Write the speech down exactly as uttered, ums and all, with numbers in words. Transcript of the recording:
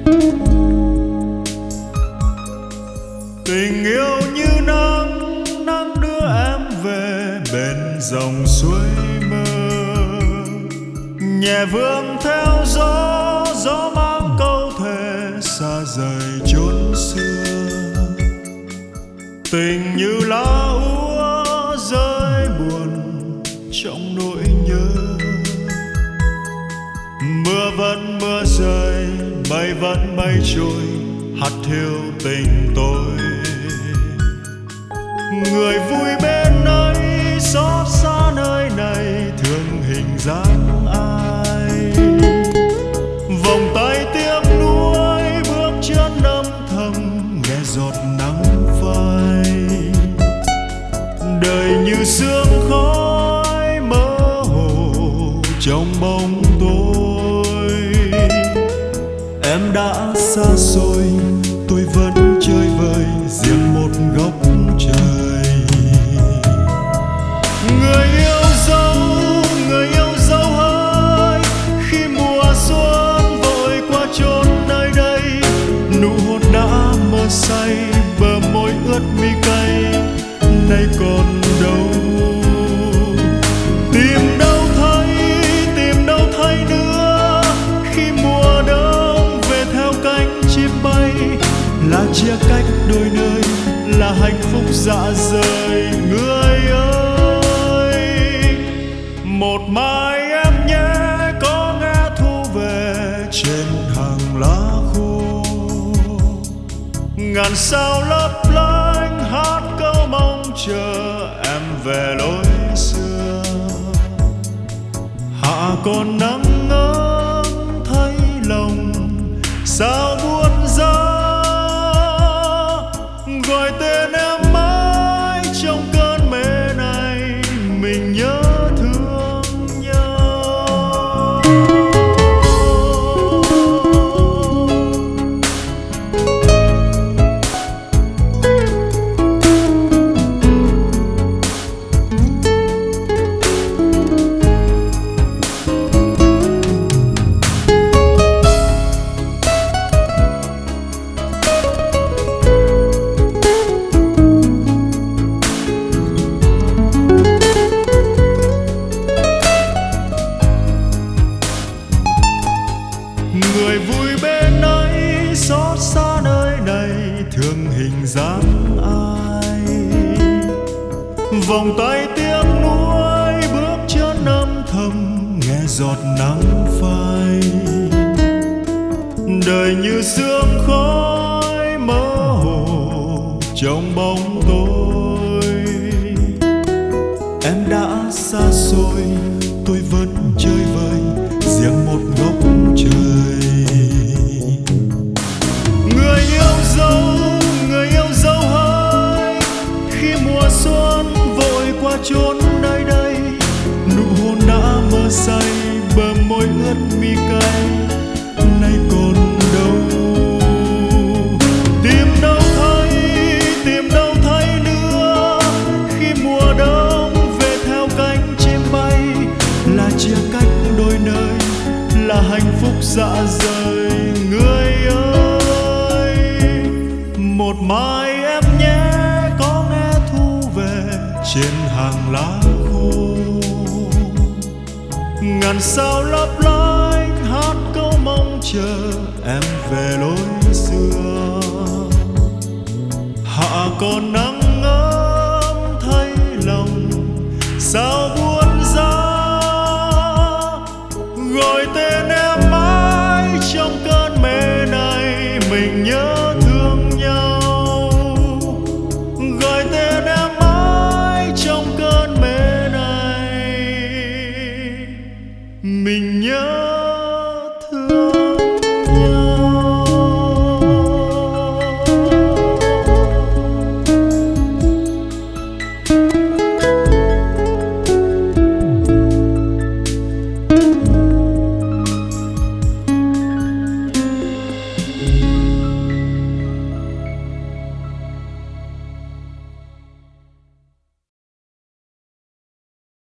Tình yêu như nắng, nắng đưa em về bên dòng suối mơ. Nhẹ vương theo gió, gió mang câu thề xa rời chốn xưa. Tình như lá úa rơi buồn trong nỗi nhớ. Mưa vẫn mưa rơi, mây vẫn mây trôi, hắt hiu tình tôi. Người vui bên ấy, xót xa nơi này, thương hình dáng ai. Vòng tay tiếc nuối, bước chân âm thầm, nghe giọt nắng phai. Đời như sương khói mơ hồ trong bóng tối. Em đã xa xôi, tôi vẫn chơi vơi riêng một góc trời. Người yêu dấu, người yêu dấu hỡi, khi mùa xuân vội qua chốn nơi đây. Nụ hôn đã mơ say, bờ môi ướt mi cay, nay còn đâu. Tìm đâu thấy, tìm đâu thấy nữa, khi mùa đông về theo cánh chim bay. Là chia cách đôi nơi, là hạnh phúc dạ rời. Người ơi, một mai em nhé có nghe thu về trên hàng lá khô. Ngàn sao lấp lánh hát câu mong chờ em về lối xưa. Hạ còn nắng ấm thấy lòng sao buốt giá. Gọi tên em mãi trong cơn mê này, mình nhớ thương nhau. Người vui bên ấy, xót xa nơi này, thương hình dáng ai. Vòng tay tiếc nuối, bước chân âm thầm, nghe giọt nắng phai. Đời như sương khói mơ hồ trong bóng tối. Em đã xa xôi, tôi vẫn chơi vơi riêng một góc trời. Người yêu dấu, người yêu dấu hỡi, khi mùa xuân vội qua chốn nơi đây. Nụ hôn đã mơ say, bờ môi ướt mi cay, nay còn đâu. Tìm đâu thấy, tìm đâu thấy nữa, khi mùa đông về theo cánh chim bay. Là chia cách đôi nơi, là hạnh phúc dạ rời. Người ơi, một mai em nhé có nghe thu về trên hàng lá khô. Ngàn sao lấp lánh hát câu mong chờ em về lối xưa. Hạ còn nắng